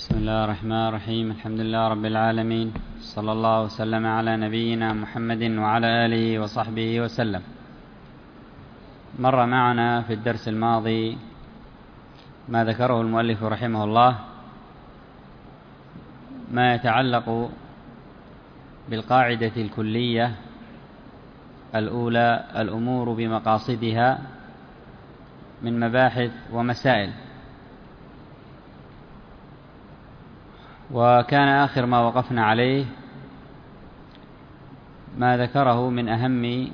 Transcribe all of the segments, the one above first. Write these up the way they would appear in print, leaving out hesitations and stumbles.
بسم الله الرحمن الرحيم. الحمد لله رب العالمين، صلى الله وسلم على نبينا محمد وعلى آله وصحبه وسلم. مر معنا في الدرس الماضي ما ذكره المؤلف رحمه الله ما يتعلق بالقاعدة الكلية الأولى: الأمور بمقاصدها، من مباحث ومسائل. وكان آخر ما وقفنا عليه ما ذكره من أهم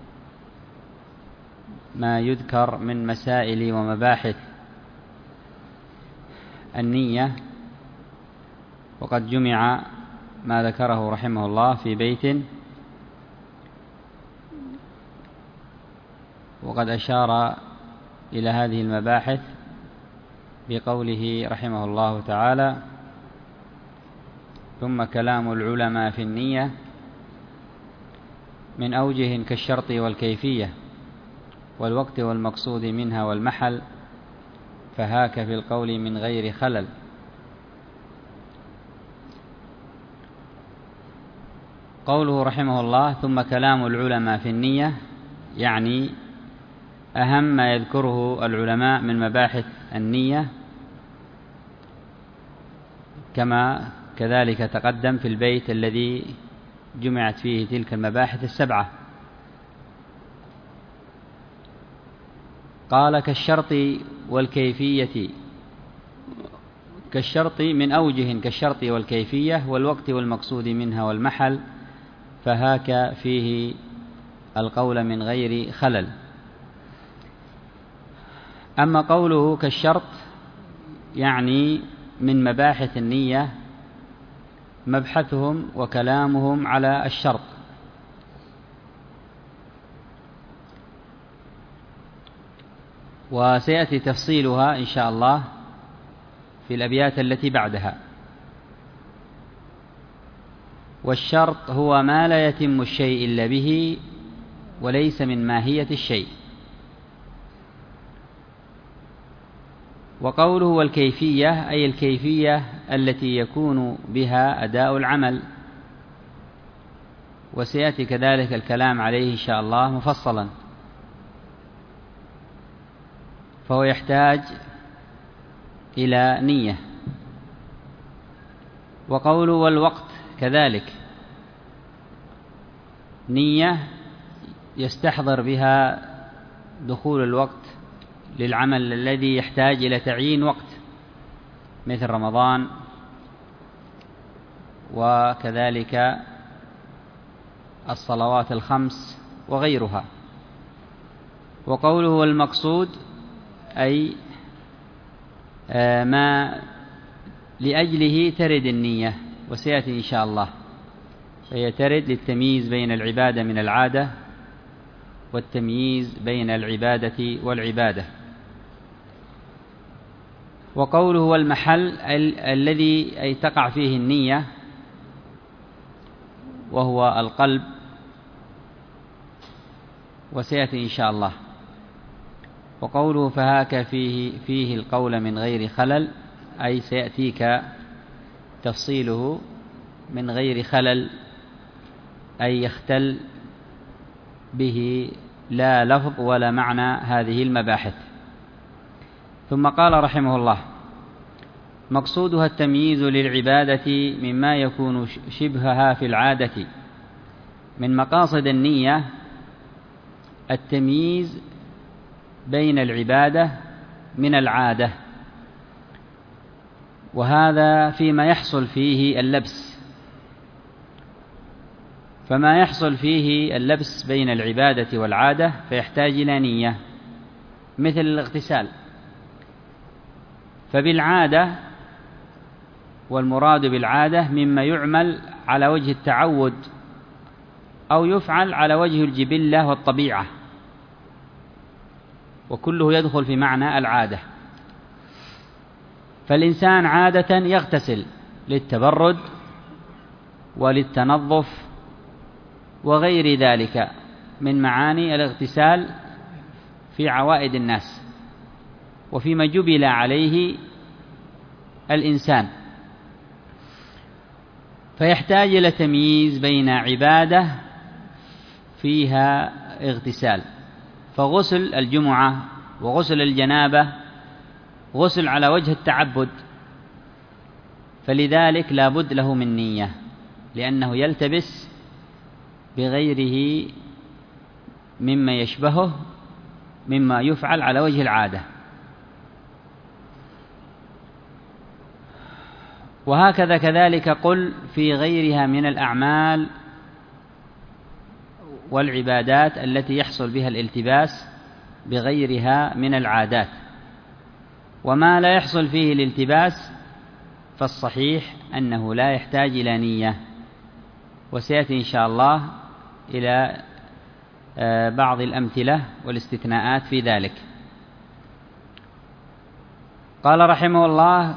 ما يذكر من مسائل ومباحث النية، وقد جمع ما ذكره رحمه الله في بيت، وقد أشار إلى هذه المباحث بقوله رحمه الله تعالى: ثم كلام العلماء في النية من أوجه كالشرط والكيفية والوقت والمقصود منها والمحل، فهاك في القول من غير خلل. قوله رحمه الله ثم كلام العلماء في النية، يعني أهم ما يذكره العلماء من مباحث النية، كما كذلك تقدم في البيت الذي جمعت فيه تلك المباحث السبعة. قال: كالشرط والكيفية، كالشرط من أوجه كالشرط والكيفية والوقت والمقصود منها والمحل، فهاك فيه القول من غير خلل. أما قوله كالشرط يعني من مباحث النية مبحثهم وكلامهم على الشرط، وسيأتي تفصيلها إن شاء الله في الأبيات التي بعدها. والشرط هو ما لا يتم الشيء إلا به وليس من ماهية الشيء. وقوله والكيفية أي الكيفية التي يكون بها أداء العمل، وسيأتي كذلك الكلام عليه إن شاء الله مفصلا، فهو يحتاج إلى نية. وقوله والوقت كذلك نية يستحضر بها دخول الوقت للعمل الذي يحتاج إلى تعيين وقت، مثل رمضان وكذلك الصلوات الخمس وغيرها. وقوله والمقصود أي ما لأجله ترد النية، وسيأتي إن شاء الله، فهي ترد للتمييز بين العبادة من العادة والتمييز بين العبادة والعبادة. وقوله والمحل الذي أي تقع فيه النية، وهو القلب، وسيأتي إن شاء الله. وقوله فهاك فيه القول من غير خلل، أي سيأتيك تفصيله من غير خلل، أي يختل به لا لفظ ولا معنى هذه المباحث. ثم قال رحمه الله: مقصودها التمييز للعبادة مما يكون شبهها في العادة. من مقاصد النية التمييز بين العبادة من العادة، وهذا فيما يحصل فيه اللبس. فما يحصل فيه اللبس بين العبادة والعادة فيحتاج إلى نية، مثل الاغتسال. فبالعادة، والمراد بالعادة مما يعمل على وجه التعود أو يفعل على وجه الجبلة والطبيعة، وكله يدخل في معنى العادة. فالإنسان عادة يغتسل للتبرد وللتنظف وغير ذلك من معاني الاغتسال في عوائد الناس وفيما جبل عليه الإنسان. فيحتاج إلى تمييز بين عبادة فيها اغتسال، فغسل الجمعة وغسل الجنابة غسل على وجه التعبد، فلذلك لا بد له من نية، لأنه يلتبس بغيره مما يشبهه مما يفعل على وجه العادة. وهكذا كذلك قل في غيرها من الأعمال والعبادات التي يحصل بها الالتباس بغيرها من العادات. وما لا يحصل فيه الالتباس فالصحيح أنه لا يحتاج إلى نية، وسيأتي إن شاء الله إلى بعض الأمثلة والاستثناءات في ذلك. قال رحمه الله: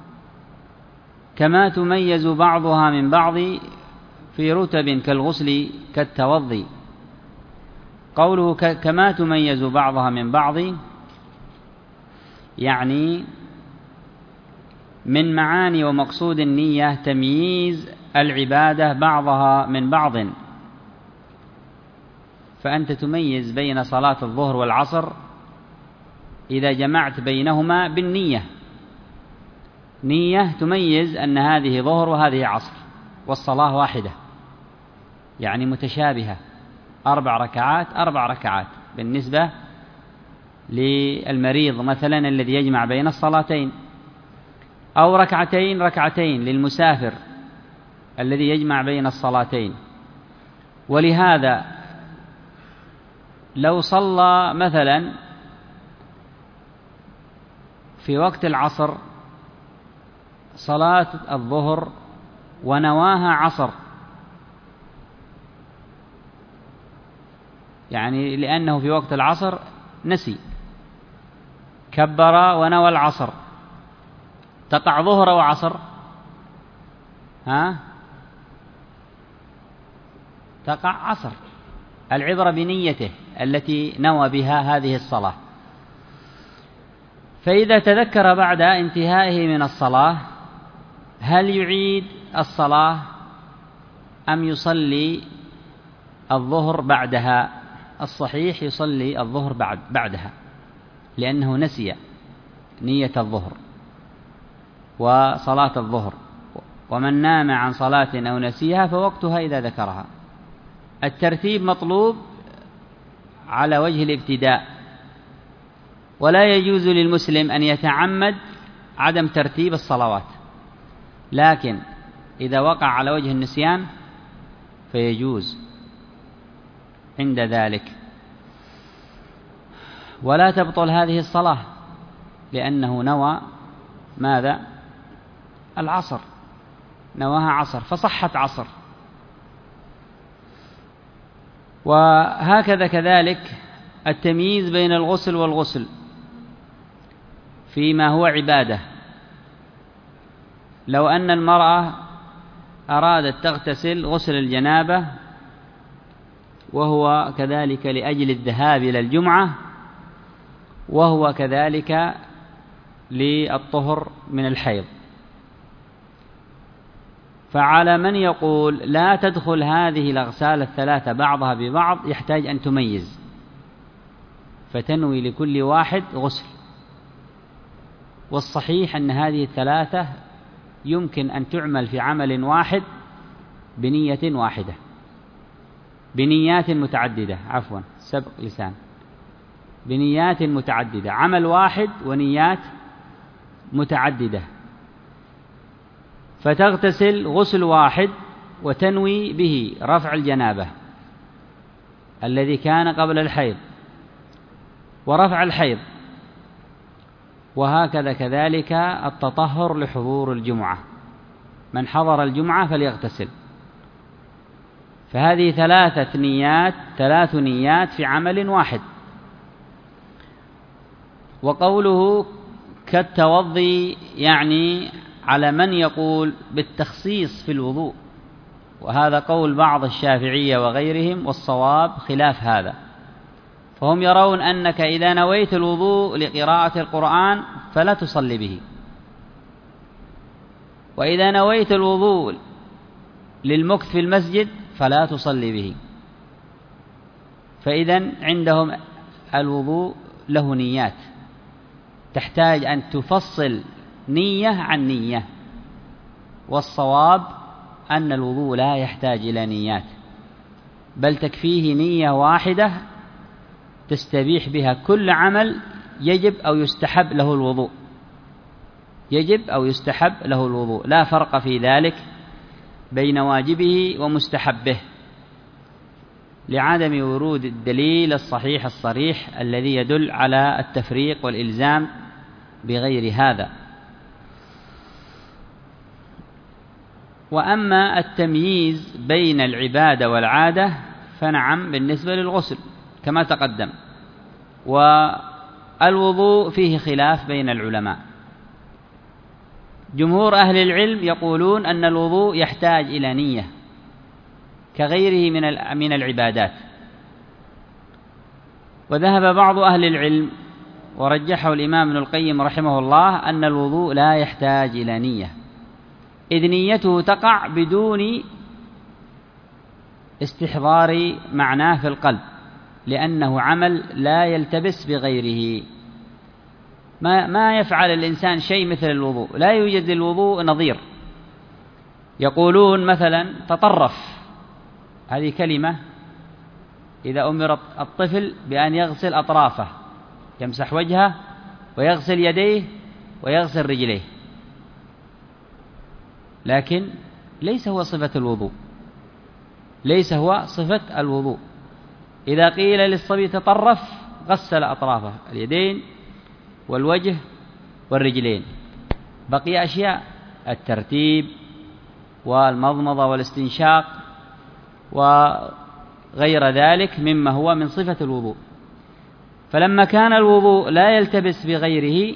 كما تميز بعضها من بعض في رتب كالغسل كالتوضي. قوله كما تميز بعضها من بعض يعني من معاني ومقصود النية تمييز العبادة بعضها من بعض، فأنت تميز بين صلاة الظهر والعصر إذا جمعت بينهما بالنية، نية تميز أن هذه ظهر وهذه عصر، والصلاة واحدة يعني متشابهة، 4 ركعات 4 ركعات بالنسبة للمريض مثلا الذي يجمع بين الصلاتين، أو 2 ركعتين للمسافر الذي يجمع بين الصلاتين. ولهذا لو صلى مثلا في وقت العصر صلاة الظهر ونواها عصر، يعني لأنه في وقت العصر نسي، كبر ونوى العصر، تقع ظهر وعصر؟ تقع عصر. العبرة بنيته التي نوى بها هذه الصلاة. فإذا تذكر بعد انتهائه من الصلاة هل يعيد الصلاة أم يصلي الظهر بعدها؟ الصحيح يصلي الظهر بعدها، لأنه نسي نية الظهر وصلاة الظهر، ومن نام عن صلاة أو نسيها فوقتها إذا ذكرها. الترتيب مطلوب على وجه الابتداء، ولا يجوز للمسلم أن يتعمد عدم ترتيب الصلوات، لكن إذا وقع على وجه النسيان فيجوز عند ذلك. ولا تبطل هذه الصلاة لأنه نوى ماذا؟ العصر، نواها عصر فصحت عصر. وهكذا كذلك التمييز بين الغسل والغسل فيما هو عبادة. لو أن المرأة أرادت تغتسل غسل الجنابة وهو كذلك لأجل الذهاب إلى الجمعة، وهو كذلك للطهر من الحيض، فعلى من يقول لا تدخل هذه الأغسال الثلاثة بعضها ببعض يحتاج أن تميز، فتنوي لكل واحد غسل. والصحيح أن هذه الثلاثة يمكن أن تعمل في عمل واحد بنية واحدة، بنيات متعددة، عفوا سبق لسان، بنيات متعددة، عمل واحد ونيات متعددة. فتغتسل غسل واحد وتنوي به رفع الجنابة الذي كان قبل الحيض ورفع الحيض، وهكذا كذلك التطهر لحضور الجمعة، من حضر الجمعة فليغتسل. فهذه 3 نيات في عمل واحد. وقوله كالتوضي يعني على من يقول بالتخصيص في الوضوء، وهذا قول بعض الشافعية وغيرهم، والصواب خلاف هذا. فهم يرون أنك إذا نويت الوضوء لقراءة القرآن فلا تصلي به، وإذا نويت الوضوء للمكث في المسجد فلا تصلي به. فإذن عندهم الوضوء له نيات، تحتاج أن تفصل نية عن نية، والصواب أن الوضوء لا يحتاج إلى نيات، بل تكفيه نية واحدة تستبيح بها كل عمل يجب أو يستحب له الوضوء، يجب أو يستحب له الوضوء، لا فرق في ذلك بين واجبه ومستحبه، لعدم ورود الدليل الصحيح الصريح الذي يدل على التفريق والإلزام بغير هذا. وأما التمييز بين العبادة والعادة فنعم بالنسبة للغسل كما تقدم. والوضوء فيه خلاف بين العلماء، جمهور أهل العلم يقولون أن الوضوء يحتاج إلى نية كغيره من العبادات، وذهب بعض أهل العلم ورجحه الإمام ابن القيم رحمه الله أن الوضوء لا يحتاج إلى نية، إذ نيته تقع بدون استحضار معناه في القلب، لأنه عمل لا يلتبس بغيره. ما يفعل الإنسان شيء مثل الوضوء، لا يوجد للوضوء نظير. يقولون مثلا تطرف، هذه كلمة إذا أمر الطفل بأن يغسل أطرافه، يمسح وجهه ويغسل يديه ويغسل رجليه، لكن ليس هو صفة الوضوء، ليس هو صفة الوضوء. إذا قيل للصبي تطرف غسل أطرافه، اليدين والوجه والرجلين، بقي أشياء الترتيب والمضمضة والاستنشاق وغير ذلك مما هو من صفة الوضوء. فلما كان الوضوء لا يلتبس بغيره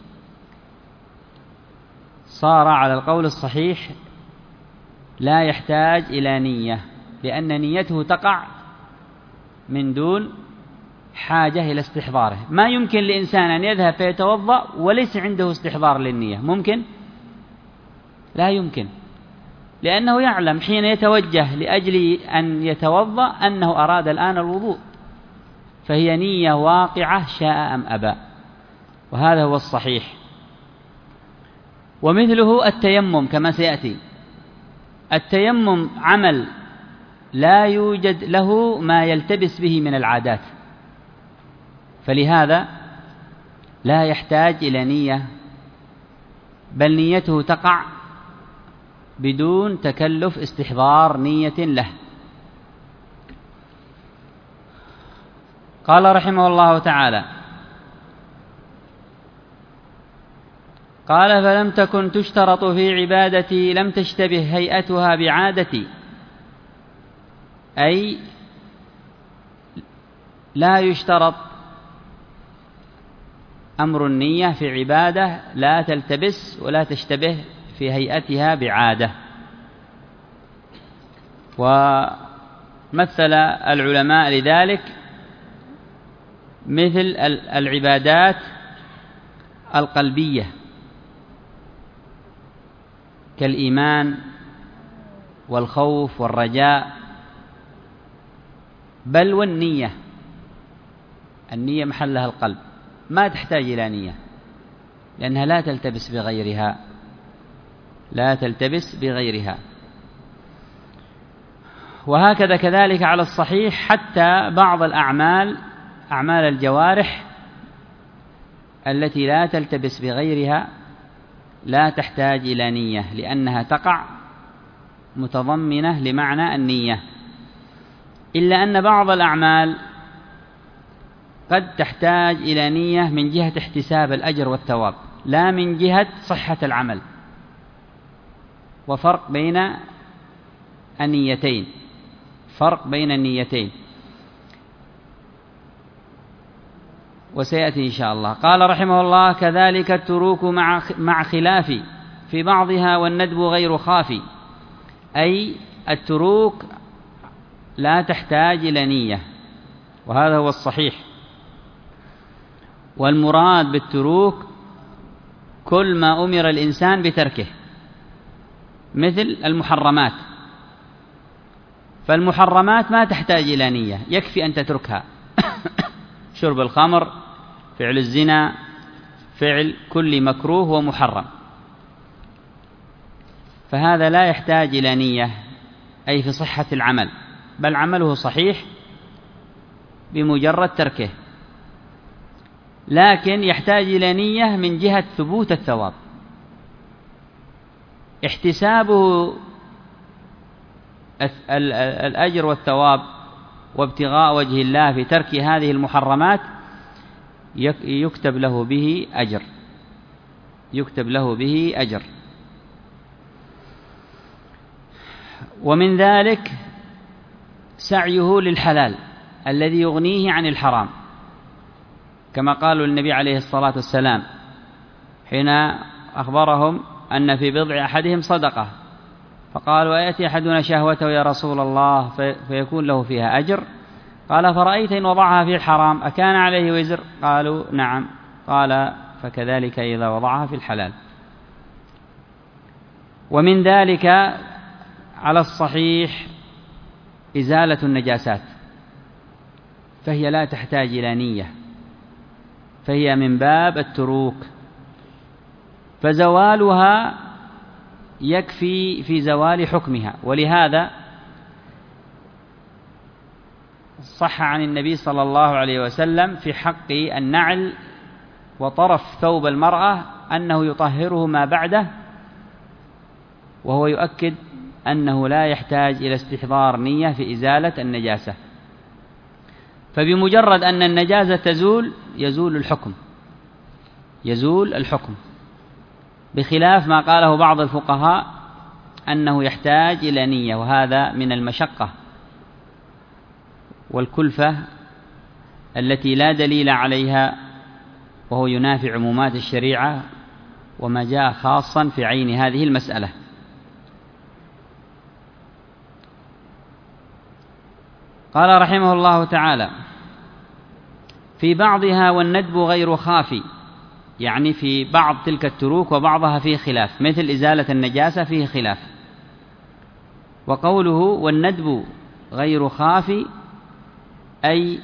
صار على القول الصحيح لا يحتاج إلى نية، لأن نيته تقع من دون حاجة إلى استحضاره. ما يمكن لإنسان أن يذهب فيتوضأ وليس عنده استحضار للنية، ممكن؟ لا يمكن، لأنه يعلم حين يتوجه لأجل أن يتوضأ أنه أراد الآن الوضوء، فهي نية واقعة شاء أم أبى، وهذا هو الصحيح. ومثله التيمم كما سيأتي، التيمم عمل لا يوجد له ما يلتبس به من العادات، فلهذا لا يحتاج إلى نية، بل نيته تقع بدون تكلف استحضار نية له. قال رحمه الله تعالى: قال: فلم تكن تشترط في عبادتي لم تشتبه هيئتها بعادتي، أي لا يشترط أمر النية في عبادة لا تلتبس ولا تشتبه في هيئتها بعادة. ومثل العلماء لذلك مثل العبادات القلبية كالإيمان والخوف والرجاء، بل والنية، النية محلها القلب، ما تحتاج إلى نية لأنها لا تلتبس بغيرها، لا تلتبس بغيرها. وهكذا كذلك على الصحيح حتى بعض الأعمال، أعمال الجوارح التي لا تلتبس بغيرها لا تحتاج إلى نية، لأنها تقع متضمنة لمعنى النية، إلا أن بعض الأعمال قد تحتاج إلى نية من جهة احتساب الأجر والثواب، لا من جهة صحة العمل، وفرق بين النيتين، فرق بين النيتين، وسيأتي إن شاء الله. قال رحمه الله: كذلك التروك مع خلاف في بعضها والندب غير خافي، أي التروك لا تحتاج إلى نية، وهذا هو الصحيح. والمراد بالتروك كل ما أمر الإنسان بتركه، مثل المحرمات فالمحرمات ما تحتاج إلى نية، يكفي أن تتركها. شرب الخمر، فعل الزنا، فعل كل مكروه ومحرم، فهذا لا يحتاج إلى نية، أي في صحة العمل، بل عمله صحيح بمجرد تركه، لكن يحتاج إلى نية من جهة ثبوت الثواب. احتسابه الأجر والثواب وابتغاء وجه الله في ترك هذه المحرمات يكتب له به أجر، يكتب له به أجر. ومن ذلك سعيه للحلال الذي يغنيه عن الحرام، كما قالوا النبي عليه الصلاة والسلام حين أخبرهم أن في بضع أحدهم صدقة، فقالوا: أيأتي أحدنا شهوته يا رسول الله فيكون له فيها أجر؟ قال: فرأيت إن وضعها في الحرام أكان عليه وزر؟ قالوا: نعم. قال: فكذلك إذا وضعها في الحلال. ومن ذلك على الصحيح إزالة النجاسات، فهي لا تحتاج إلى نية، فهي من باب التروك، فزوالها يكفي في زوال حكمها. ولهذا صح عن النبي صلى الله عليه وسلم في حق النعل وطرف ثوب المرأة أنه يطهره ما بعده، وهو يؤكد أنه لا يحتاج إلى استحضار نية في إزالة النجاسة، فبمجرد أن النجاسة تزول يزول الحكم، يزول الحكم، بخلاف ما قاله بعض الفقهاء أنه يحتاج إلى نية، وهذا من المشقة والكلفة التي لا دليل عليها، وهو ينافي عمومات الشريعة وما جاء خاصا في عين هذه المسألة. قال رحمه الله تعالى: في بعضها والندب غير خافي، يعني في بعض تلك التروك وبعضها فيه خلاف، مثل إزالة النجاسة فيه خلاف. وقوله والندب غير خافي أي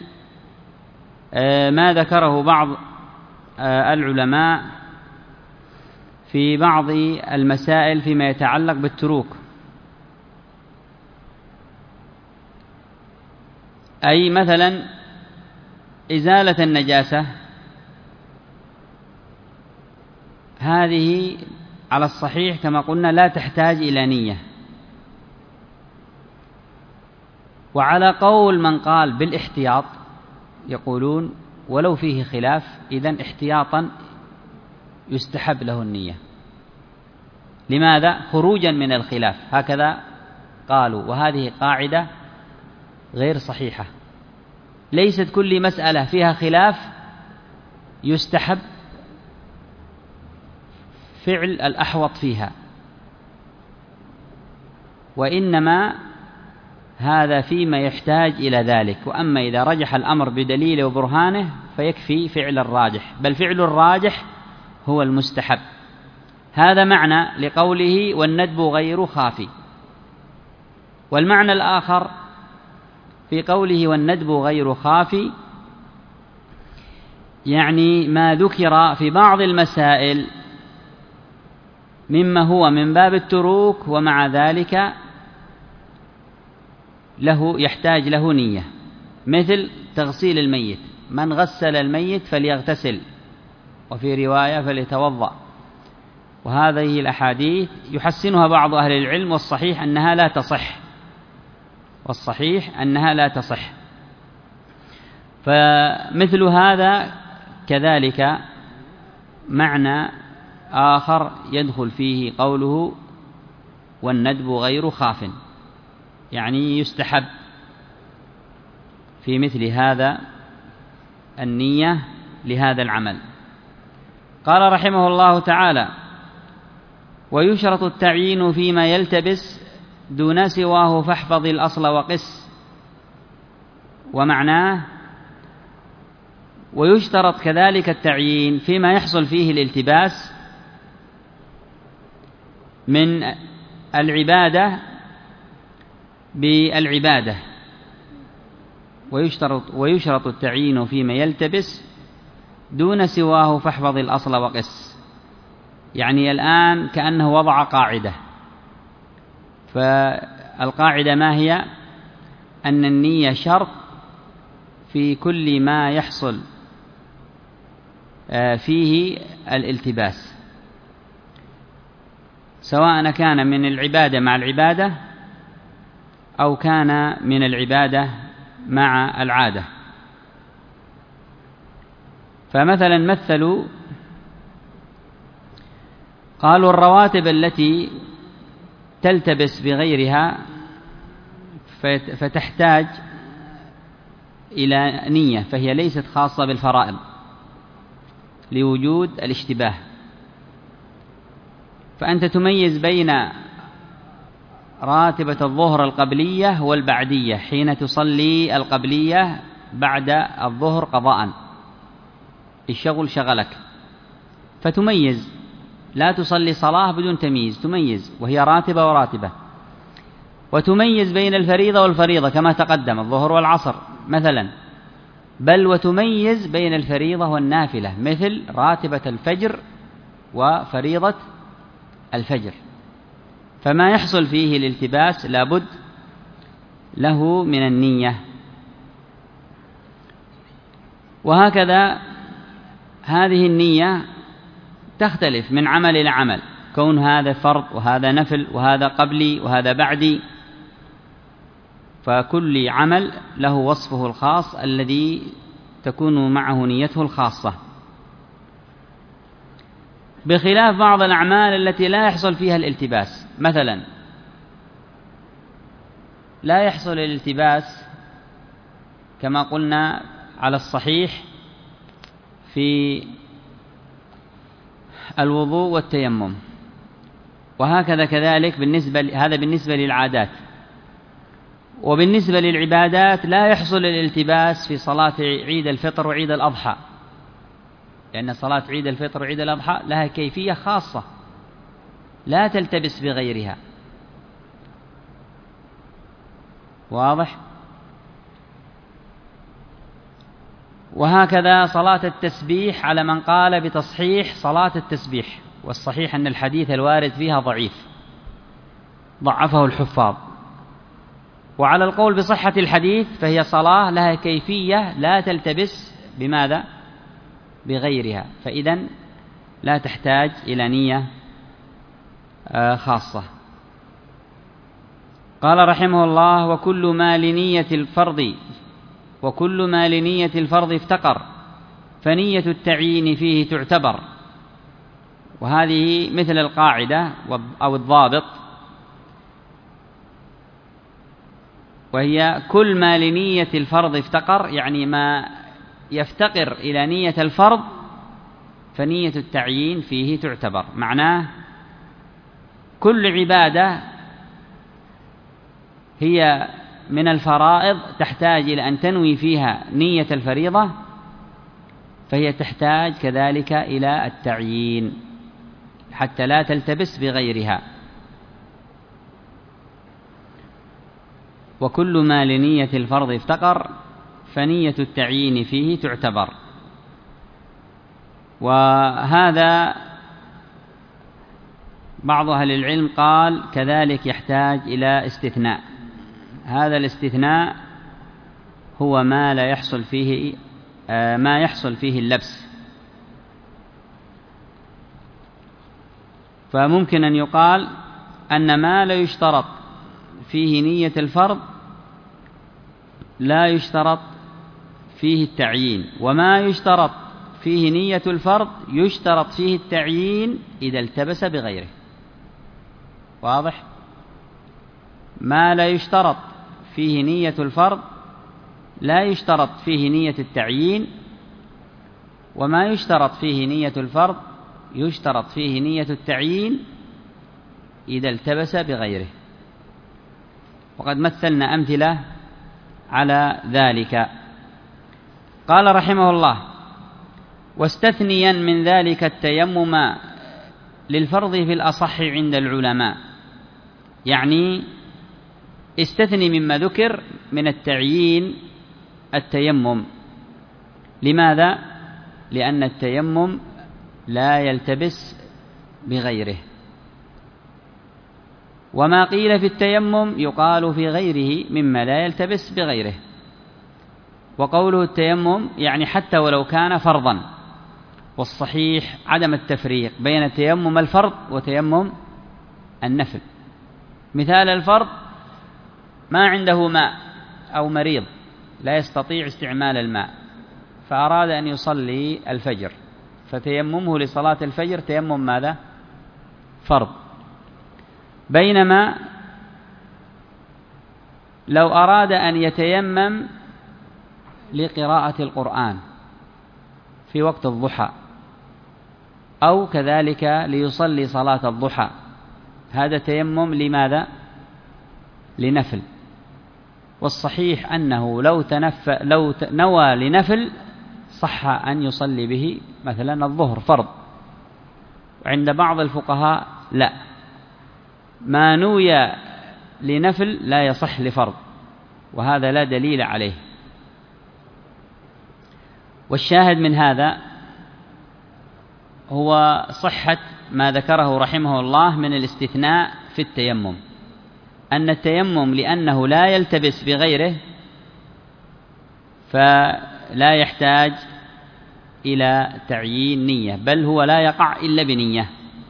ما ذكره بعض العلماء في بعض المسائل فيما يتعلق بالتروك، أي مثلا إزالة النجاسة، هذه على الصحيح كما قلنا لا تحتاج إلى نية. وعلى قول من قال بالاحتياط يقولون ولو فيه خلاف إذن احتياطا يستحب له النية. لماذا؟ خروجا من الخلاف، هكذا قالوا، وهذه قاعدة غير صحيحة. ليست كل مسألة فيها خلاف يستحب فعل الأحوط فيها، وإنما هذا فيما يحتاج إلى ذلك. وأما إذا رجح الأمر بدليل وبرهانه فيكفي فعل الراجح، بل فعل الراجح هو المستحب. هذا معنى لقوله والندب غير خافي. والمعنى الآخر في قوله والندب غير خافي يعني ما ذكر في بعض المسائل مما هو من باب التروك ومع ذلك يحتاج له نية، مثل تغسيل الميت، من غسل الميت فليغتسل، وفي رواية فليتوضأ. وهذه الأحاديث يحسنها بعض أهل العلم، والصحيح أنها لا تصح، والصحيح أنها لا تصح. فمثل هذا كذلك معنى آخر يدخل فيه قوله والندب غير خاف، يعني يستحب في مثل هذا النية لهذا العمل. قال رحمه الله تعالى: ويشرط التعيين فيما يلتبس دون سواه فاحفظ الأصل وقس. ومعناه ويشترط كذلك التعيين فيما يحصل فيه الالتباس من العبادة بالعبادة، ويشرط التعيين فيما يلتبس دون سواه، فاحفظ الأصل وقس. يعني الآن كأنه وضع قاعدة، فالقاعدة ما هي؟ أن النية شرط في كل ما يحصل فيه الالتباس، سواء كان من العبادة مع العبادة أو كان من العبادة مع العادة. فمثلا مثلوا قالوا الرواتب التي تلتبس بغيرها فتحتاج إلى نية، فهي ليست خاصة بالفرائض لوجود الاشتباه. فأنت تميز بين راتبة الظهر القبلية والبعدية حين تصلي القبلية بعد الظهر قضاء، الشغل شغلك فتميز، لا تصلي صلاة بدون تمييز، تميز وهي راتبة وراتبة. وتميز بين الفريضة والفريضة كما تقدم، الظهر والعصر مثلا، بل وتميز بين الفريضة والنافلة مثل راتبة الفجر وفريضة الفجر. فما يحصل فيه الالتباس لابد له من النية. وهكذا هذه النية تختلف من عمل إلى عمل، كون هذا فرض وهذا نفل وهذا قبلي وهذا بعدي، فكل عمل له وصفه الخاص الذي تكون معه نيته الخاصة، بخلاف بعض الأعمال التي لا يحصل فيها الالتباس. مثلا لا يحصل الالتباس كما قلنا على الصحيح في الوضوء والتيمم، وهكذا كذلك هذا بالنسبة للعادات. وبالنسبة للعبادات لا يحصل الالتباس في صلاة عيد الفطر وعيد الأضحى، لأن صلاة عيد الفطر وعيد الأضحى لها كيفية خاصة لا تلتبس بغيرها. واضح؟ وهكذا صلاة التسبيح على من قال بتصحيح صلاة التسبيح، والصحيح أن الحديث الوارد فيها ضعيف، ضعفه الحفاظ. وعلى القول بصحة الحديث فهي صلاة لها كيفية لا تلتبس بماذا؟ بغيرها، فإذن لا تحتاج إلى نية خاصة. قال رحمه الله: وكل ما لنية الفرض افتقر، فنية التعيين فيه تعتبر. وهذه مثل القاعدة أو الضابط، وهي كل ما لنية الفرض افتقر، يعني ما يفتقر إلى نية الفرض فنية التعيين فيه تعتبر. معناه كل عبادة هي من الفرائض تحتاج إلى أن تنوي فيها نية الفريضة، فهي تحتاج كذلك إلى التعيين حتى لا تلتبس بغيرها. وكل ما لنية الفرض افتقر فنية التعيين فيه تعتبر. وهذا بعض أهل العلم قال كذلك يحتاج إلى استثناء. هذا الاستثناء هو ما يحصل فيه اللبس. فممكن أن يقال أن ما لا يشترط فيه نية الفرض لا يشترط فيه التعيين، وما يشترط فيه نية الفرض يشترط فيه التعيين إذا التبس بغيره. واضح؟ ما لا يشترط فيه نية الفرض لا يشترط فيه نية التعيين، وما يشترط فيه نية الفرض يشترط فيه نية التعيين إذا التبس بغيره. وقد مثلنا أمثلة على ذلك. قال رحمه الله: واستثنيا من ذلك التيمم للفرض في الأصح عند العلماء. يعني استثني مما ذكر من التعيين التيمم. لماذا؟ لأن التيمم لا يلتبس بغيره، وما قيل في التيمم يقال في غيره مما لا يلتبس بغيره. وقوله التيمم يعني حتى ولو كان فرضا، والصحيح عدم التفريق بين تيمم الفرض وتيمم النفل. مثال الفرض: ما عنده ماء أو مريض لا يستطيع استعمال الماء فأراد أن يصلي الفجر، فتيممه لصلاة الفجر تيمم ماذا؟ فرض. بينما لو أراد أن يتيمم لقراءة القرآن في وقت الضحى أو كذلك ليصلي صلاة الضحى، هذا تيمم لماذا؟ لنفل. والصحيح أنه لو نوى لنفل صح أن يصلي به مثلا الظهر فرض. وعند بعض الفقهاء لا، ما نوي لنفل لا يصح لفرض، وهذا لا دليل عليه. والشاهد من هذا هو صحة ما ذكره رحمه الله من الاستثناء في التيمم، أن التيمم لأنه لا يلتبس بغيره فلا يحتاج إلى تعيين نية، بل هو لا يقع إلا بنية،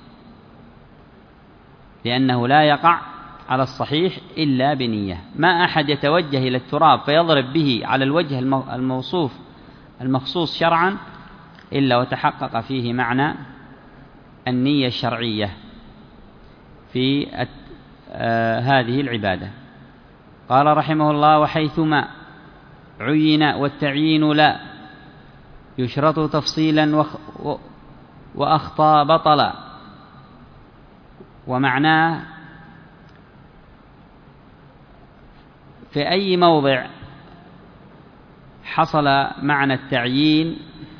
لأنه لا يقع على الصحيح إلا بنية. ما أحد يتوجه إلى التراب فيضرب به على الوجه المخصوص شرعا إلا وتحقق فيه معنى النية الشرعية في هذه العبادة. قال رحمه الله: وحيثما عين والتعيين لا يشرط تفصيلا وأخطى بطلا. ومعناه في أي موضع حصل معنى التعيين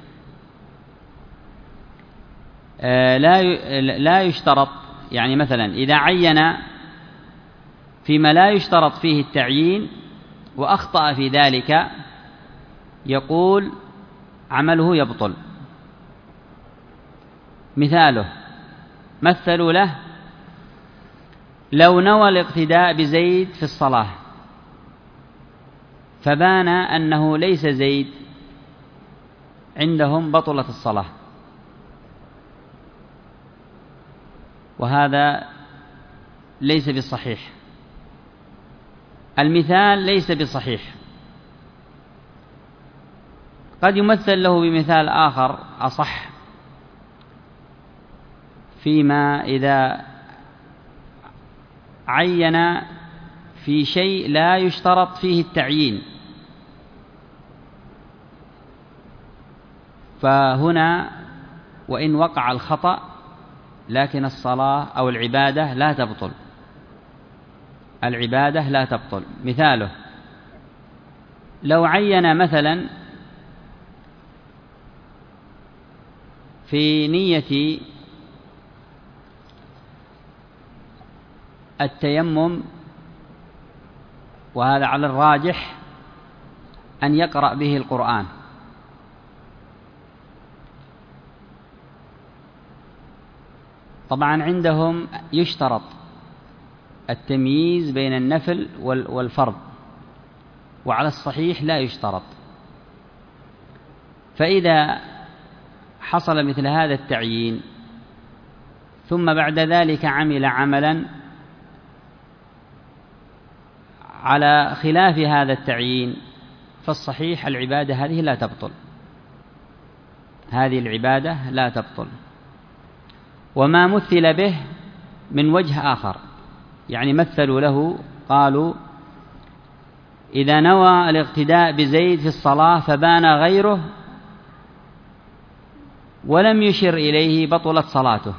لا يشترط، يعني مثلا إذا عين فيما لا يشترط فيه التعيين وأخطأ في ذلك يقول عمله يبطل. مثاله: مثلوا له لو نوى الاقتداء بزيد في الصلاة فبان أنه ليس زيد عندهم بطلت الصلاة، وهذا ليس بالصحيح. المثال ليس بصحيح، قد يمثل له بمثال آخر أصح، فيما إذا عين في شيء لا يشترط فيه التعيين، فهنا وإن وقع الخطأ لكن الصلاة أو العبادة لا تبطل، العبادة لا تبطل. مثاله: لو عين مثلا في نية التيمم، وهذا على الراجح، أن يقرأ به القرآن، طبعا عندهم يشترط التمييز بين النفل والفرض، وعلى الصحيح لا يشترط. فإذا حصل مثل هذا التعيين ثم بعد ذلك عمل عملا على خلاف هذا التعيين فالصحيح العبادة هذه لا تبطل، هذه العبادة لا تبطل. وما مثل به من وجه آخر، يعني مثلوا له قالوا: إذا نوى الاقتداء بزيد في الصلاة فبان غيره ولم يشر إليه بطلت صلاته.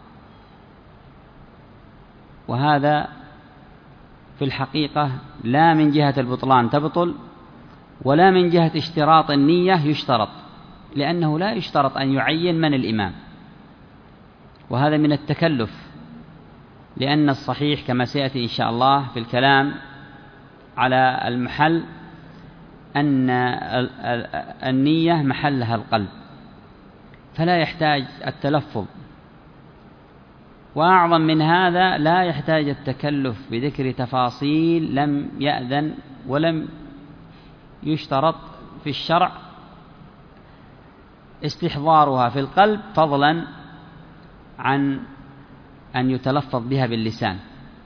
وهذا في الحقيقة لا من جهة البطلان تبطل ولا من جهة اشتراط النية يشترط، لأنه لا يشترط أن يعين من الإمام، وهذا من التكلف، لأن الصحيح كما سيأتي إن شاء الله في الكلام على المحل أن النية محلها القلب، فلا يحتاج التلفظ. وأعظم من هذا لا يحتاج التكلف بذكر تفاصيل لم يأذن ولم يشترط في الشرع استحضارها في القلب، فضلا عن أن يتلفظ بها باللسان.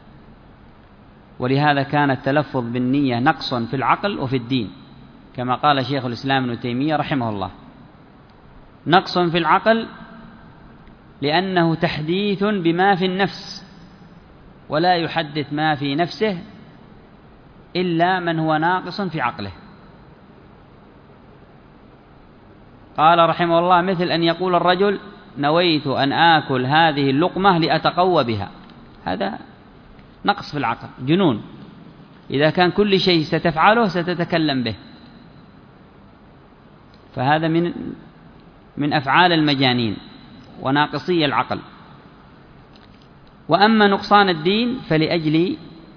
ولهذا كان التلفظ بالنية نقص في العقل وفي الدين، كما قال شيخ الإسلام ابن تيمية رحمه الله: نقص في العقل لأنه تحديث بما في النفس، ولا يحدث ما في نفسه إلا من هو ناقص في عقله. قال رحمه الله: مثل أن يقول الرجل: نويت أن آكل هذه اللقمة لأتقوى بها، هذا نقص في العقل، جنون. إذا كان كل شيء ستفعله ستتكلم به، فهذا من أفعال المجانين وناقصي العقل. وأما نقصان الدين فلأجل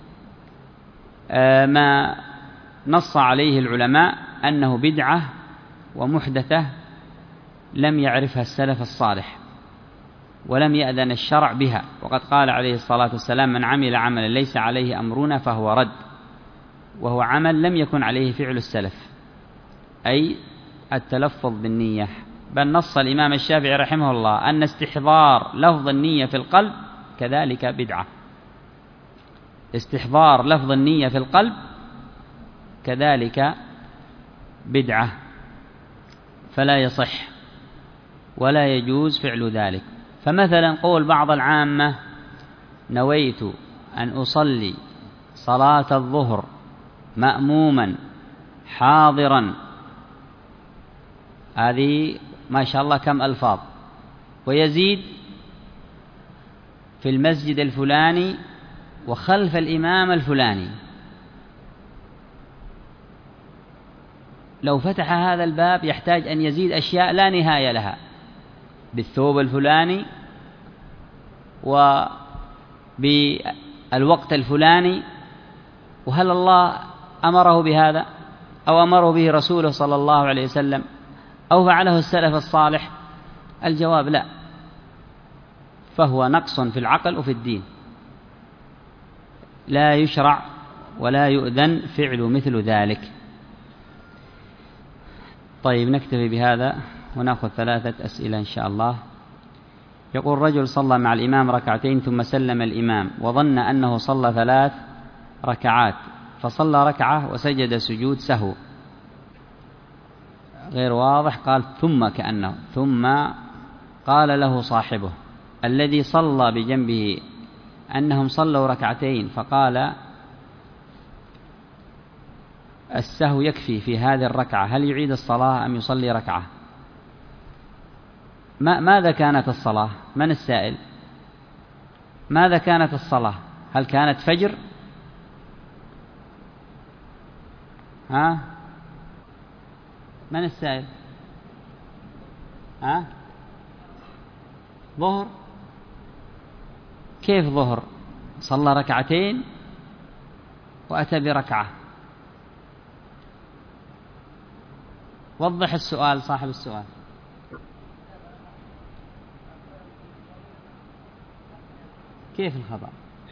ما نص عليه العلماء أنه بدعة ومحدثة لم يعرفها السلف الصالح ولم يأذن الشرع بها. وقد قال عليه الصلاة والسلام: من عمل عملا ليس عليه أمرنا فهو رد. وهو عمل لم يكن عليه فعل السلف، أي التلفظ بالنية. بل نص الإمام الشافعي رحمه الله أن استحضار لفظ النية في القلب كذلك بدعة. استحضار لفظ النية في القلب كذلك بدعة، فلا يصح ولا يجوز فعل ذلك. فمثلا قول بعض العامة: نويت أن أصلي صلاة الظهر مأموما حاضرا، هذه ما شاء الله كم ألفاظ، ويزيد في المسجد الفلاني وخلف الإمام الفلاني. لو فتح هذا الباب يحتاج أن يزيد أشياء لا نهاية لها، بالثوب الفلاني وبالوقت الفلاني. وهل الله أمره بهذا أو أمره به رسوله صلى الله عليه وسلم أو فعله السلف الصالح؟ الجواب لا، فهو نقص في العقل وفي الدين، لا يشرع ولا يؤذن فعل مثل ذلك. طيب، نكتفي بهذا ونأخذ 3 أسئلة إن شاء الله. يقول: رجل صلى مع الإمام ركعتين ثم سلم الإمام وظن أنه صلى 3 ركعات، فصلى ركعة وسجد سجود سهو غير واضح، قال ثم كأنه، ثم قال له صاحبه الذي صلى بجنبه أنهم صلوا ركعتين، فقال السهو يكفي في هذه الركعة، هل يعيد الصلاة أم يصلي ركعة؟ ماذا كانت الصلاة؟ من السائل؟ ماذا كانت الصلاة؟ هل كانت فجر؟ من السائل؟ ظهر؟ كيف ظهر؟ صلى ركعتين وأتى بركعة. وضح السؤال صاحب السؤال. كيف الخطأ؟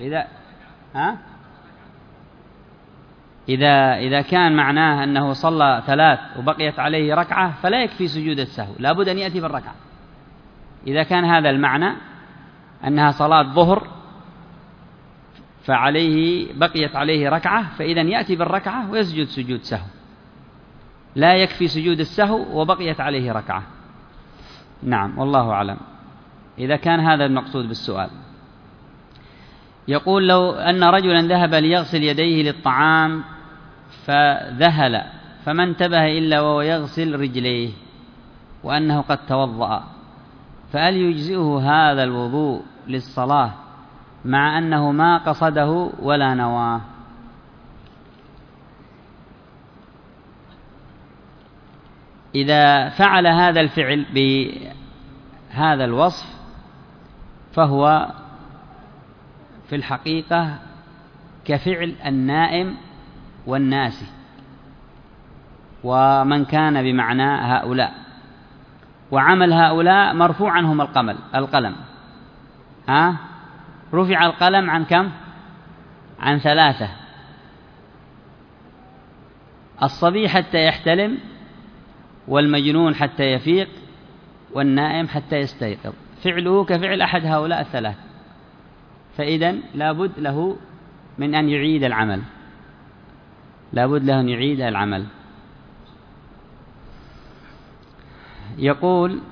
إذا كان معناه أنه صلى 3 وبقيت عليه ركعة فلا يكفي سجود السهو، لابد أن يأتي بالركعة. إذا كان هذا المعنى أنها صلاة ظهر فعليه بقيت عليه ركعة، فإذا يأتي بالركعة ويسجد سجود سهو، لا يكفي سجود السهو وبقيت عليه ركعة. نعم، والله أعلم إذا كان هذا المقصود بالسؤال. يقول: لو أن رجلا ذهب ليغسل يديه للطعام فذهل فما انتبه إلا وهو يغسل رجليه وأنه قد توضأ، فهل يجزئه هذا الوضوء للصلاة مع أنه ما قصده ولا نواه؟ إذا فعل هذا الفعل بهذا الوصف فهو في الحقيقة كفعل النائم والناس ومن كان بمعنى هؤلاء، وعمل هؤلاء مرفوع عنهم القلم. رفع القلم عن كم؟ عن 3: الصبي حتى يحتلم، والمجنون حتى يفيق، والنائم حتى يستيقظ. فعله كفعل أحد هؤلاء 3، فإذن لابد له من أن يعيد العمل، لابد له أن يعيد العمل. يقول: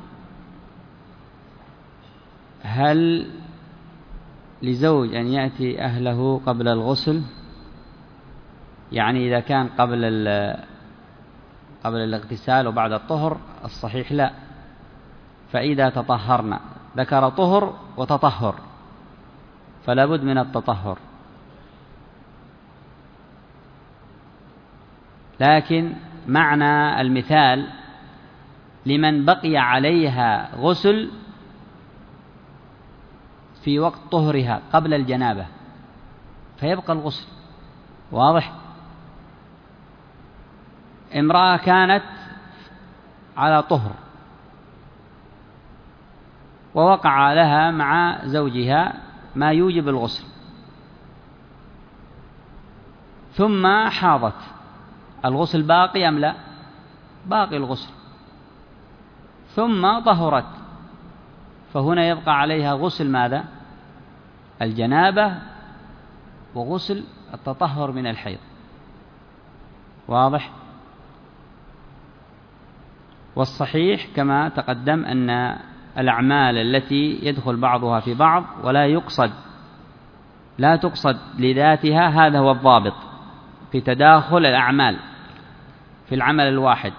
هل لزوج أن يأتي أهله قبل الغسل؟ يعني إذا كان قبل الاغتسال وبعد الطهر؟ الصحيح لا. فإذا تطهرنا، ذكر طهر وتطهر، فلا بد من التطهر. لكن معنى المثال لمن بقي عليها غسل في وقت طهرها قبل الجنابة فيبقى الغسل. واضح؟ امرأة كانت على طهر ووقع لها مع زوجها ما يوجب الغسل، ثم حاضت، الغسل باقي أم لا؟ باقي الغسل. ثم طهرت، فهنا يبقى عليها غسل ماذا؟ الجنابة وغسل التطهر من الحيض. واضح؟ والصحيح كما تقدم أن الأعمال التي يدخل بعضها في بعض لا تقصد لذاتها، هذا هو الضابط في تداخل الأعمال في العمل الواحد،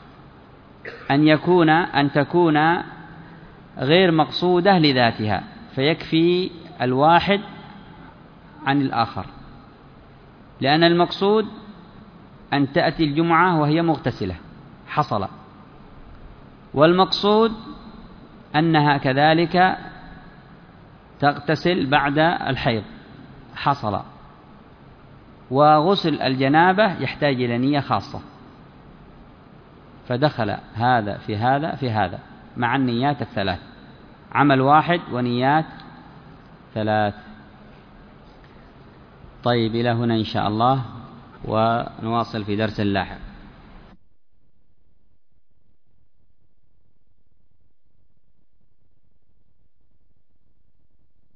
أن تكون غير مقصودة لذاتها، فيكفي الواحد عن الآخر، لأن المقصود أن تأتي الجمعة وهي مغتسلة، حصل، والمقصود أنها كذلك تغتسل بعد الحيض، حصل. وغسل الجنابة يحتاج إلى نية خاصة، فدخل هذا في هذا في هذا مع النيات الثلاث، عمل واحد ونيات ثلاث. طيب، إلى هنا إن شاء الله، ونواصل في درس لاحق.